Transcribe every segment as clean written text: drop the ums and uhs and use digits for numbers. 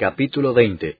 Capítulo 20.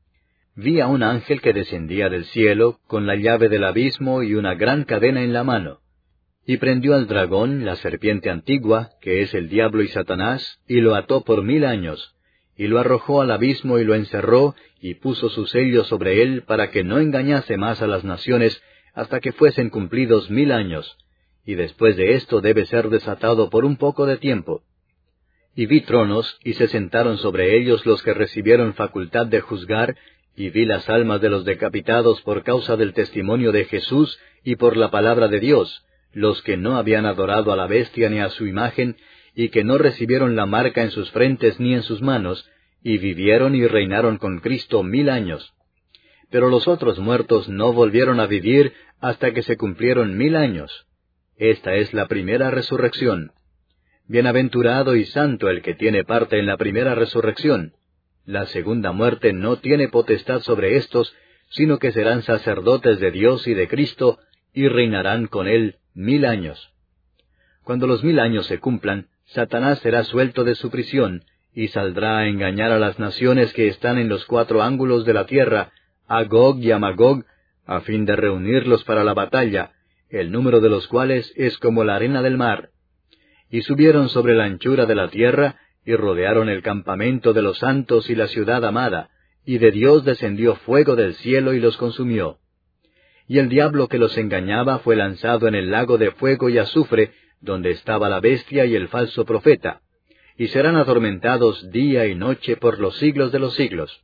Vi a un ángel que descendía del cielo, con la llave del abismo y una gran cadena en la mano. Y prendió al dragón, la serpiente antigua, que es el diablo y Satanás, y lo ató por 1000 años, y lo arrojó al abismo y lo encerró, y puso su sello sobre él, para que no engañase más a las naciones, hasta que fuesen cumplidos 1000 años, y después de esto debe ser desatado por un poco de tiempo. Y vi tronos, y se sentaron sobre ellos los que recibieron facultad de juzgar, y vi las almas de los decapitados por causa del testimonio de Jesús y por la palabra de Dios, los que no habían adorado a la bestia ni a su imagen, y que no recibieron la marca en sus frentes ni en sus manos, y vivieron y reinaron con Cristo 1000 años. Pero los otros muertos no volvieron a vivir hasta que se cumplieron 1000 años. Esta es la primera resurrección. Bienaventurado y santo el que tiene parte en la primera resurrección. La segunda muerte no tiene potestad sobre éstos, sino que serán sacerdotes de Dios y de Cristo, y reinarán con él 1000 años. Cuando los 1000 años se cumplan, Satanás será suelto de su prisión, y saldrá a engañar a las naciones que están en los 4 ángulos de la tierra, a Gog y a Magog, a fin de reunirlos para la batalla, el número de los cuales es como la arena del mar. Y subieron sobre la anchura de la tierra, y rodearon el campamento de los santos y la ciudad amada, y de Dios descendió fuego del cielo y los consumió. Y el diablo que los engañaba fue lanzado en el lago de fuego y azufre, donde estaba la bestia y el falso profeta, y serán atormentados día y noche por los siglos de los siglos.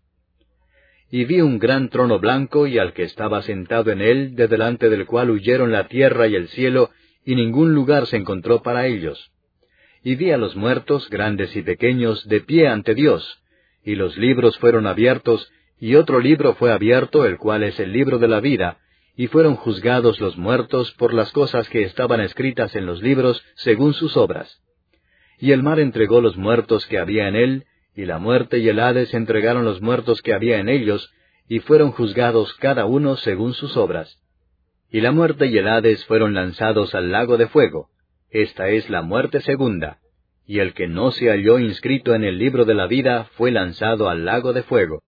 Y vi un gran trono blanco, y al que estaba sentado en él, de delante del cual huyeron la tierra y el cielo, y ningún lugar se encontró para ellos. Y vi a los muertos, grandes y pequeños, de pie ante Dios, y los libros fueron abiertos, y otro libro fue abierto, el cual es el libro de la vida, y fueron juzgados los muertos por las cosas que estaban escritas en los libros, según sus obras. Y el mar entregó los muertos que había en él, y la muerte y el Hades entregaron los muertos que había en ellos, y fueron juzgados cada uno según sus obras. Y la muerte y el Hades fueron lanzados al lago de fuego. Esta es la muerte segunda, y el que no se halló inscrito en el libro de la vida fue lanzado al lago de fuego.